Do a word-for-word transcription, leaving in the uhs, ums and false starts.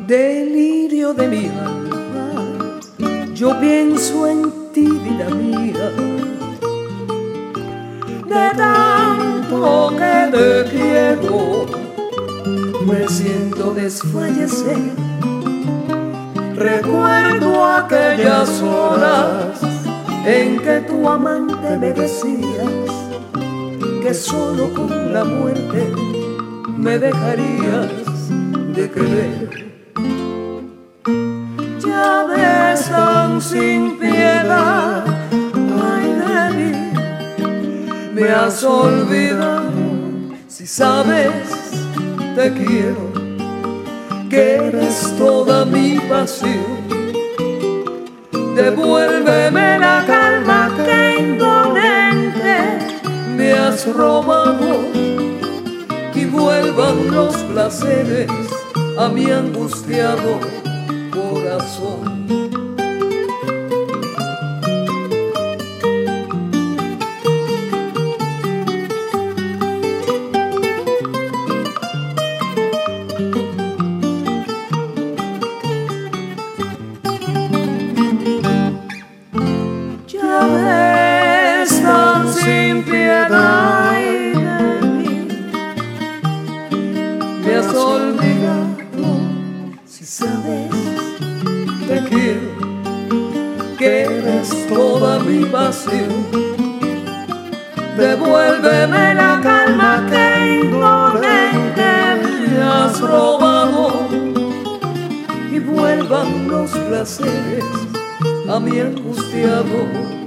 Delirio de mi alma, yo pienso en ti, vida mía. De tanto que te quiero, me siento desfallecer. Recuerdo aquellas horas en que tu amante me decías que solo con la muerte me dejarías de querer. Ya besan sin piedad, ay de mí, me has olvidado. Si sabes, te quiero, que eres toda mi pasión. Devuélveme la calma que indolente me has robado, y vuelvan los placeres a mi angustiado corazón. Ya ves tan sin piedad de mí, me has olvidado. Si sabes, te quiero, que eres toda mi pasión. Devuélveme la calma que indolente me has robado, y vuelvan los placeres a mi angustiado